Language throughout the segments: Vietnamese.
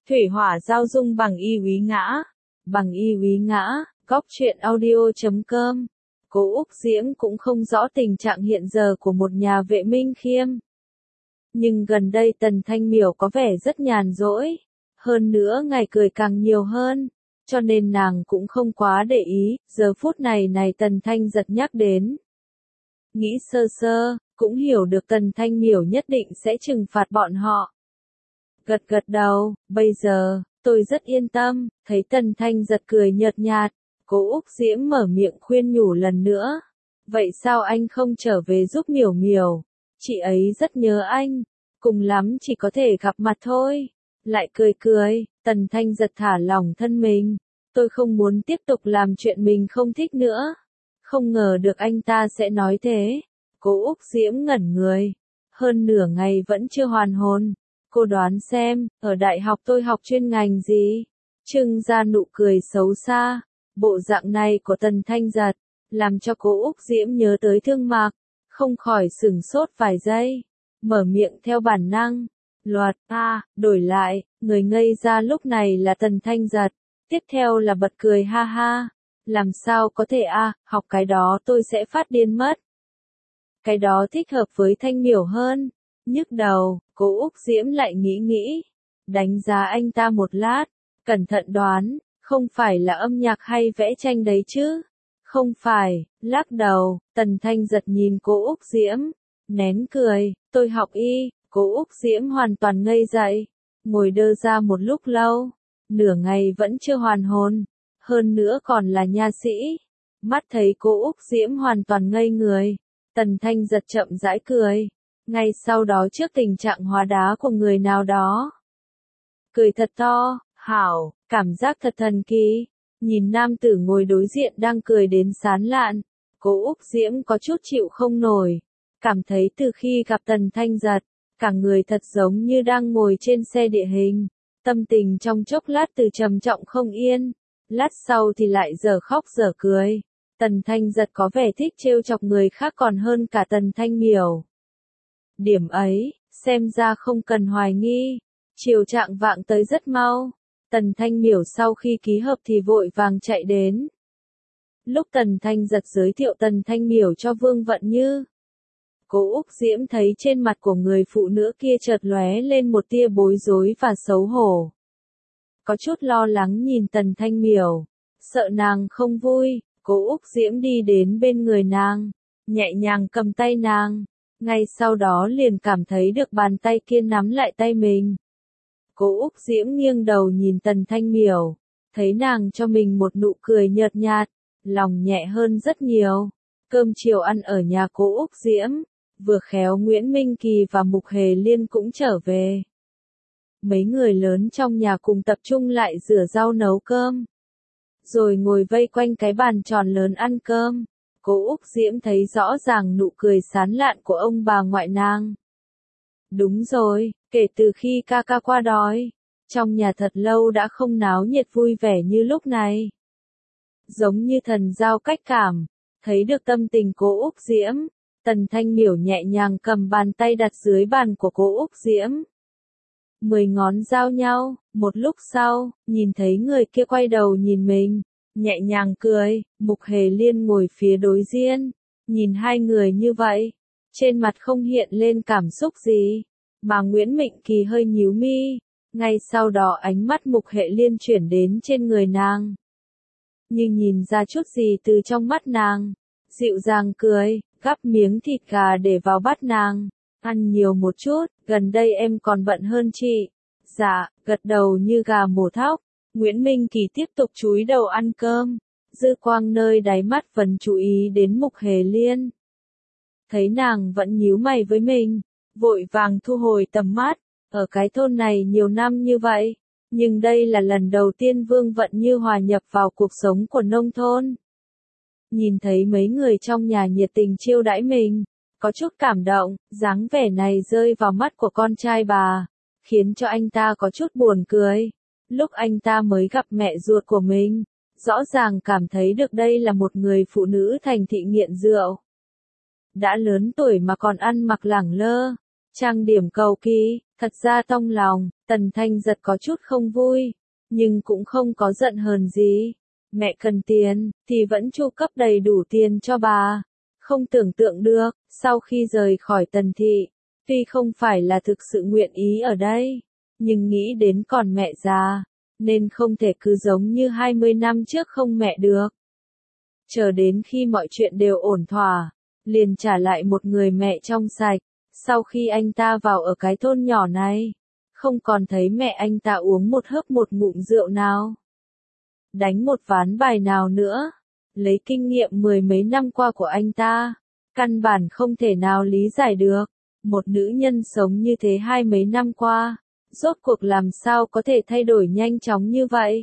Thủy hỏa giao dung bằng y úy ngã. Bằng y úy ngã, góc truyện audio.com. Cố Úc Diễm cũng không rõ tình trạng hiện giờ của một nhà vệ Minh Khiêm. Nhưng gần đây Tần Thanh Miểu có vẻ rất nhàn rỗi. Hơn nữa ngày cười càng nhiều hơn. Cho nên nàng cũng không quá để ý, giờ phút này Tần Thanh giật nhắc đến. Nghĩ sơ sơ, cũng hiểu được Tần Thanh Miểu nhất định sẽ trừng phạt bọn họ. Gật gật đầu, bây giờ, tôi rất yên tâm, thấy Tần Thanh giật cười nhợt nhạt, Cố Úc Diễm mở miệng khuyên nhủ lần nữa. Vậy sao anh không trở về giúp Miểu Miểu? Chị ấy rất nhớ anh, cùng lắm chỉ có thể gặp mặt thôi. Lại cười cười, Tần Thanh giật thả lỏng thân mình. Tôi không muốn tiếp tục làm chuyện mình không thích nữa. Không ngờ được anh ta sẽ nói thế. Cố Úc Diễm ngẩn người. Hơn nửa ngày vẫn chưa hoàn hồn. Cô đoán xem, ở đại học tôi học chuyên ngành gì? Trưng ra nụ cười xấu xa. Bộ dạng này của Tần Thanh giật, làm cho Cố Úc Diễm nhớ tới Thương Mạc. Không khỏi sửng sốt vài giây. Mở miệng theo bản năng. Loạt, đổi lại, người ngây ra lúc này là Tần Thanh giật. Tiếp theo là bật cười ha ha. Làm sao có thể học cái đó tôi sẽ phát điên mất. Cái đó thích hợp với Thanh Miểu hơn. Nhức đầu, Cố Úc Diễm lại nghĩ. Đánh giá anh ta một lát. Cẩn thận đoán, không phải là âm nhạc hay vẽ tranh đấy chứ. Không phải, lắc đầu, Tần Thanh giật nhìn Cố Úc Diễm. Nén cười, tôi học y. Cố Úc Diễm hoàn toàn ngây dậy. Ngồi đơ ra một lúc lâu. Nửa ngày vẫn chưa hoàn hồn. Hơn nữa còn là nha sĩ. Mắt thấy Cố Úc Diễm hoàn toàn ngây người. Tần Thanh giật chậm rãi cười. Ngay sau đó trước tình trạng hóa đá của người nào đó. Cười thật to, hảo, cảm giác thật thần kỳ. Nhìn nam tử ngồi đối diện đang cười đến sán lạn. Cố Úc Diễm có chút chịu không nổi. Cảm thấy từ khi gặp Tần Thanh giật, cả người thật giống như đang ngồi trên xe địa hình. Tâm tình trong chốc lát từ trầm trọng không yên. Lát sau thì lại dở khóc dở cười. Tần Thanh giật có vẻ thích trêu chọc người khác còn hơn cả Tần Thanh Miểu. Điểm ấy, xem ra không cần hoài nghi. Chiều trạng vạng tới rất mau. Tần Thanh Miểu sau khi ký hợp thì vội vàng chạy đến. Lúc Tần Thanh giật giới thiệu Tần Thanh Miểu cho Vương Vận Như. Cố Úc Diễm thấy trên mặt của người phụ nữ kia chợt lóe lên một tia bối rối và xấu hổ. Có chút lo lắng nhìn Tần Thanh Miểu. Sợ nàng không vui, Cố Úc Diễm đi đến bên người nàng. Nhẹ nhàng cầm tay nàng. Ngay sau đó liền cảm thấy được bàn tay kia nắm lại tay mình. Cố Úc Diễm nghiêng đầu nhìn Tần Thanh Miểu. Thấy nàng cho mình một nụ cười nhợt nhạt. Lòng nhẹ hơn rất nhiều. Cơm chiều ăn ở nhà Cố Úc Diễm. Vừa khéo Nguyễn Minh Kỳ và Mục Hề Liên cũng trở về. Mấy người lớn trong nhà cùng tập trung lại rửa rau nấu cơm. Rồi ngồi vây quanh cái bàn tròn lớn ăn cơm. Cố Úc Diễm thấy rõ ràng nụ cười sán lạn của ông bà ngoại nàng. Đúng rồi, kể từ khi ca ca qua đói, trong nhà thật lâu đã không náo nhiệt vui vẻ như lúc này. Giống như thần giao cách cảm, thấy được tâm tình Cố Úc Diễm, Tần Thanh Miểu nhẹ nhàng cầm bàn tay đặt dưới bàn của Cố Úc Diễm. 10 ngón giao nhau, một lúc sau, nhìn thấy người kia quay đầu nhìn mình, nhẹ nhàng cười. Mục Hề Liên ngồi phía đối diện, nhìn hai người như vậy, trên mặt không hiện lên cảm xúc gì, mà Nguyễn Mịnh Kỳ hơi nhíu mi, ngay sau đó ánh mắt Mục Hề Liên chuyển đến trên người nàng. Nhưng nhìn ra chút gì từ trong mắt nàng, dịu dàng cười, gắp miếng thịt gà để vào bát nàng. Ăn nhiều một chút, gần đây em còn bận hơn chị. Dạ, gật đầu như gà mổ thóc. Nguyễn Minh Kỳ tiếp tục chúi đầu ăn cơm. Dư quang nơi đáy mắt vẫn chú ý đến Mục Hề Liên. Thấy nàng vẫn nhíu mày với mình, vội vàng thu hồi tầm mắt. Ở cái thôn này nhiều năm như vậy, nhưng đây là lần đầu tiên Vương Vận Như hòa nhập vào cuộc sống của nông thôn. Nhìn thấy mấy người trong nhà nhiệt tình chiêu đãi mình, có chút cảm động, dáng vẻ này rơi vào mắt của con trai bà, khiến cho anh ta có chút buồn cười. Lúc anh ta mới gặp mẹ ruột của mình, rõ ràng cảm thấy được đây là một người phụ nữ thành thị nghiện rượu. Đã lớn tuổi mà còn ăn mặc lẳng lơ, Trang điểm cầu kỳ, thật ra trong lòng, Tần Thanh Giật có chút không vui, nhưng cũng không có giận hờn gì. Mẹ cần tiền, thì vẫn chu cấp đầy đủ tiền cho bà. Không tưởng tượng được, sau khi rời khỏi Tần Thị, tuy không phải là thực sự nguyện ý ở đây, nhưng nghĩ đến còn mẹ già, nên không thể cứ giống như 20 năm trước không mẹ được. Chờ đến khi mọi chuyện đều ổn thỏa, liền trả lại một người mẹ trong sạch. Sau khi anh ta vào ở cái thôn nhỏ này, không còn thấy mẹ anh ta uống một hớp một ngụm rượu nào, đánh một ván bài nào nữa. Lấy kinh nghiệm mười mấy năm qua của anh ta, căn bản không thể nào lý giải được, một nữ nhân sống như thế 20 năm qua, rốt cuộc làm sao có thể thay đổi nhanh chóng như vậy.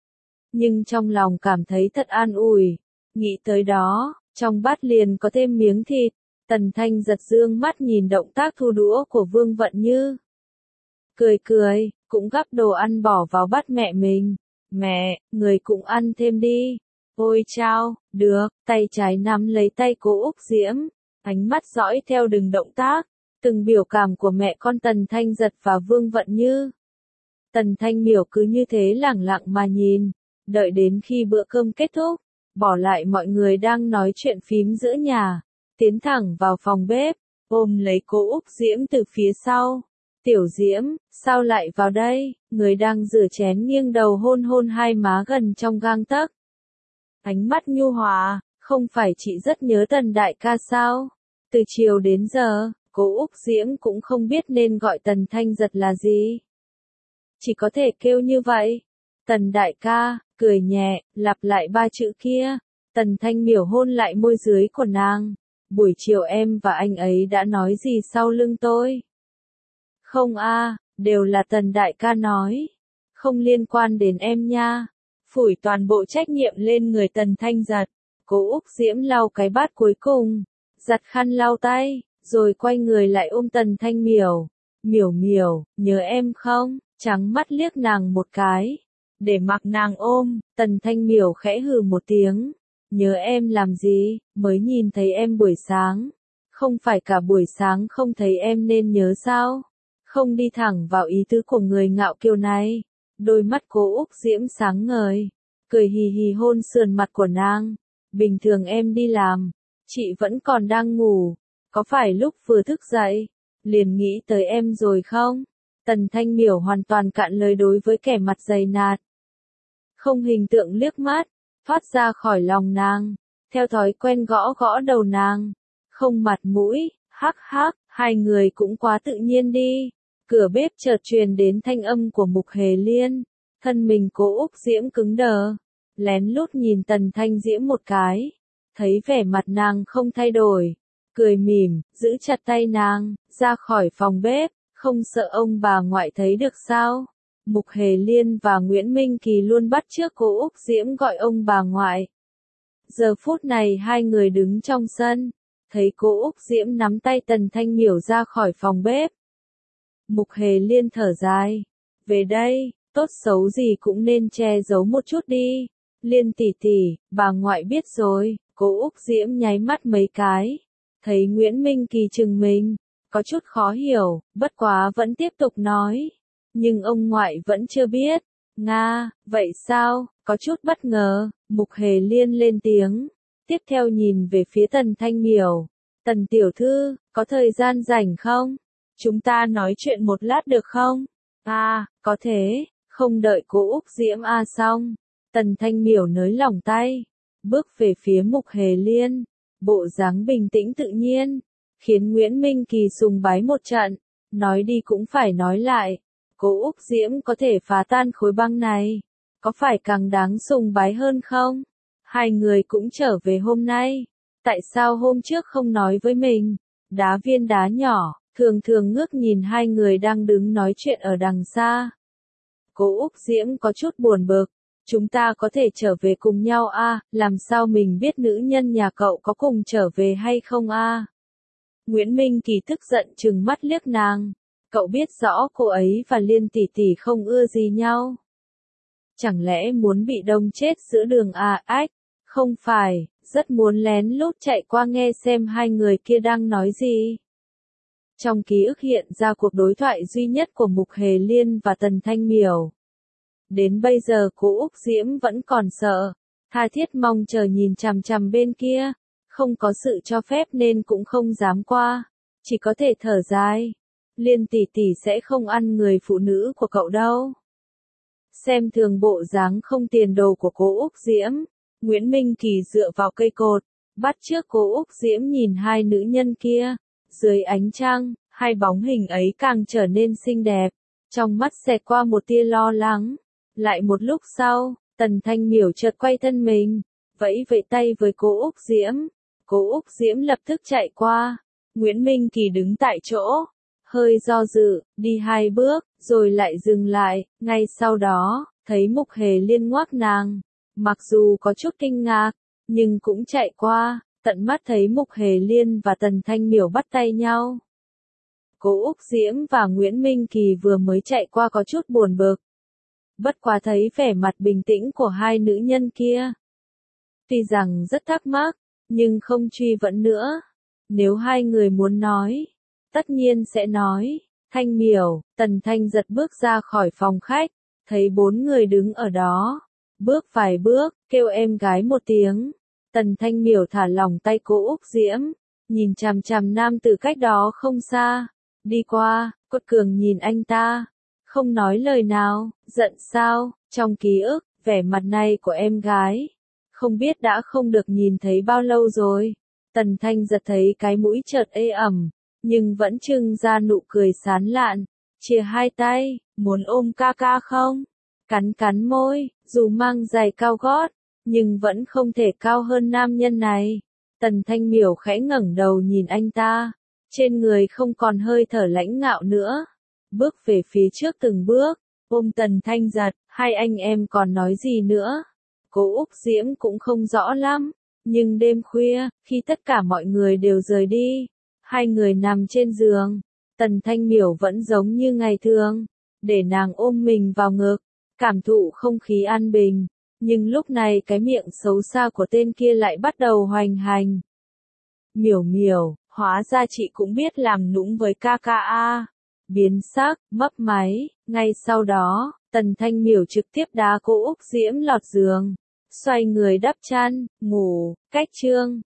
Nhưng trong lòng cảm thấy thật an ủi, nghĩ tới đó, trong bát liền có thêm miếng thịt. Tần Thanh Giật dương mắt nhìn động tác thu đũa của Vương Vận Như. Cười cười, cũng gắp đồ ăn bỏ vào bát mẹ mình. Mẹ, người cũng ăn thêm đi. Ôi chao, được, tay trái nắm lấy tay cô Úc Diễm, ánh mắt dõi theo từng động tác, từng biểu cảm của mẹ con Tần Thanh Giật và Vương Vận Như. Tần Thanh Miểu cứ như thế lẳng lặng mà nhìn, đợi đến khi bữa cơm kết thúc, bỏ lại mọi người đang nói chuyện phím giữa nhà, tiến thẳng vào phòng bếp, ôm lấy cô Úc Diễm từ phía sau. Tiểu Diễm, sao lại vào đây? Người đang rửa chén nghiêng đầu hôn hôn hai má gần trong gang tấc. Ánh mắt nhu hòa, không phải chị rất nhớ Tần đại ca sao? Từ chiều đến giờ, cô Úc Diễm cũng không biết nên gọi Tần Thanh Giật là gì. Chỉ có thể kêu như vậy. Tần đại ca, cười nhẹ, lặp lại ba chữ kia. Tần Thanh Miểu hôn lại môi dưới của nàng. Buổi chiều em và anh ấy đã nói gì sau lưng tôi? Không a, đều là Tần đại ca nói. Không liên quan đến em nha. Phủi toàn bộ trách nhiệm lên người Tần Thanh Giật. Cô Úc Diễm lau cái bát cuối cùng, giặt khăn lau tay, rồi quay người lại ôm Tần Thanh Miểu. Miểu Miểu, nhớ em không? Trắng mắt liếc nàng một cái. Để mặc nàng ôm, Tần Thanh Miểu khẽ hừ một tiếng. Nhớ em làm gì, mới nhìn thấy em buổi sáng. Không phải cả buổi sáng không thấy em nên nhớ sao? Không đi thẳng vào ý tứ của người ngạo kiều này. Đôi mắt cô Úc Diễm sáng ngời, cười hì hì hôn sườn mặt của nàng. Bình thường em đi làm, chị vẫn còn đang ngủ. Có phải lúc vừa thức dậy, liền nghĩ tới em rồi không? Tần Thanh Miểu hoàn toàn cạn lời đối với kẻ mặt dày nạt. Không hình tượng liếc mắt, thoát ra khỏi lòng nàng, theo thói quen gõ gõ đầu nàng. Không mặt mũi, hắc hắc, hai người cũng quá tự nhiên đi. Cửa bếp chợt truyền đến thanh âm của Mục Hề Liên, thân mình cô Úc Diễm cứng đờ, lén lút nhìn Tần Thanh Diễm một cái, thấy vẻ mặt nàng không thay đổi, cười mỉm, giữ chặt tay nàng, ra khỏi phòng bếp, không sợ ông bà ngoại thấy được sao? Mục Hề Liên và Nguyễn Minh Kỳ luôn bắt chước cô Úc Diễm gọi ông bà ngoại. Giờ phút này hai người đứng trong sân, thấy cô Úc Diễm nắm tay Tần Thanh Miểu ra khỏi phòng bếp. Mục Hề Liên thở dài. Về đây, tốt xấu gì cũng nên che giấu một chút đi. Liên tỷ tỷ, bà ngoại biết rồi. Cô Úc Diễm nháy mắt mấy cái. Thấy Nguyễn Minh Kỳ chừng mình, có chút khó hiểu, bất quá vẫn tiếp tục nói. Nhưng ông ngoại vẫn chưa biết. Nga, vậy sao? Có chút bất ngờ, Mục Hề Liên lên tiếng. Tiếp theo nhìn về phía Tần Thanh Miểu. Tần tiểu thư, có thời gian rảnh không? Chúng ta nói chuyện một lát được không? Có thế, không đợi cô Úc Diễm xong. Tần Thanh Miểu nới lỏng tay, bước về phía Mục Hề Liên, bộ dáng bình tĩnh tự nhiên, khiến Nguyễn Minh Kỳ sùng bái một trận, nói đi cũng phải nói lại, cô Úc Diễm có thể phá tan khối băng này, có phải càng đáng sùng bái hơn không? Hai người cũng trở về hôm nay, tại sao hôm trước không nói với mình? Đá viên đá nhỏ, thường thường ngước nhìn hai người đang đứng nói chuyện ở đằng xa. Cô Úc Diễm có chút buồn bực. Chúng ta có thể trở về cùng nhau làm sao mình biết nữ nhân nhà cậu có cùng trở về hay không Nguyễn Minh Kỳ tức giận trừng mắt liếc nàng. Cậu biết rõ cô ấy và Liên tỷ tỷ không ưa gì nhau. Chẳng lẽ muốn bị đông chết giữa đường ách? Không phải, rất muốn lén lút chạy qua nghe xem hai người kia đang nói gì. Trong ký ức hiện ra cuộc đối thoại duy nhất của Mục Hề Liên và Tần Thanh Miểu. Đến bây giờ cô Úc Diễm vẫn còn sợ, tha thiết mong chờ nhìn chằm chằm bên kia, không có sự cho phép nên cũng không dám qua, chỉ có thể thở dài. Liên tỷ tỷ sẽ không ăn người phụ nữ của cậu đâu. Xem thường bộ dáng không tiền đồ của cô Úc Diễm, Nguyễn Minh Kỳ dựa vào cây cột, bắt chước cô Úc Diễm nhìn hai nữ nhân kia. Dưới ánh trăng, hai bóng hình ấy càng trở nên xinh đẹp, trong mắt xẹt qua một tia lo lắng. Lại một lúc sau, Tần Thanh Miểu chợt quay thân mình, vẫy vẫy tay với cô Úc Diễm. Cô Úc Diễm lập tức chạy qua. Nguyễn Minh Kỳ đứng tại chỗ, hơi do dự, đi hai bước, rồi lại dừng lại. Ngay sau đó, thấy Mục Hề Liên ngoác nàng. Mặc dù có chút kinh ngạc, nhưng cũng chạy qua, tận mắt thấy Mục Hề Liên và Tần Thanh Miểu bắt tay nhau. Cô Úc Diễm và Nguyễn Minh Kỳ vừa mới chạy qua có chút buồn bực. Bất quá thấy vẻ mặt bình tĩnh của hai nữ nhân kia. Tuy rằng rất thắc mắc, nhưng không truy vấn nữa. Nếu hai người muốn nói, tất nhiên sẽ nói. Thanh Miểu, Tần Thanh giật bước ra khỏi phòng khách, thấy bốn người đứng ở đó. Bước vài bước, kêu em gái một tiếng. Tần Thanh Miểu thả lỏng tay cô Úc Diễm, nhìn chằm chằm nam từ cách đó không xa. Đi qua, Cốt Cường nhìn anh ta, không nói lời nào. Giận sao? Trong ký ức, vẻ mặt này của em gái, không biết đã không được nhìn thấy bao lâu rồi. Tần Thanh giật thấy cái mũi chợt ê ẩm, nhưng vẫn trưng ra nụ cười sán lạn, chia hai tay, muốn ôm ca ca không? Cắn cắn môi, dù mang giày cao gót, nhưng vẫn không thể cao hơn nam nhân này. Tần Thanh Miểu khẽ ngẩng đầu nhìn anh ta, trên người không còn hơi thở lãnh ngạo nữa. Bước về phía trước từng bước, ôm Tần Thanh giật, hai anh em còn nói gì nữa? Cô Úc Diễm cũng không rõ lắm, nhưng đêm khuya, khi tất cả mọi người đều rời đi, hai người nằm trên giường, Tần Thanh Miểu vẫn giống như ngày thường, để nàng ôm mình vào ngực, cảm thụ không khí an bình. Nhưng lúc này cái miệng xấu xa của tên kia lại bắt đầu hoành hành. Miểu Miểu, hóa ra chị cũng biết làm nũng với ca ca a. Biến sắc, mấp máy, ngay sau đó, Tần Thanh Miểu trực tiếp đá cô Úc Diễm lọt giường, xoay người đắp chăn, ngủ. Cách chương